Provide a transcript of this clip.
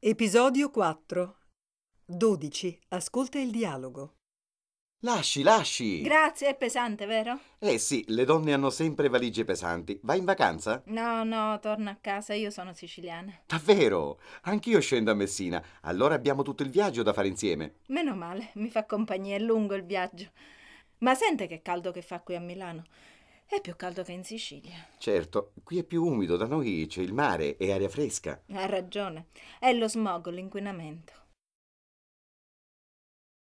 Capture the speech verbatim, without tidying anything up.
Episodio quattro. dodici. Ascolta il dialogo. Lasci, lasci! Grazie, è pesante, vero? Eh sì, le donne hanno sempre valigie pesanti. Vai in vacanza? No, no, torno a casa, io sono siciliana. Davvero? Anch'io scendo a Messina. Allora abbiamo tutto il viaggio da fare insieme. Meno male, mi fa compagnia, è lungo il viaggio. Ma sente che caldo che fa qui a Milano? È più caldo che in Sicilia. Certo, qui è più umido, da noi c'è il mare e aria fresca. Ha ragione, è lo smog, l'inquinamento.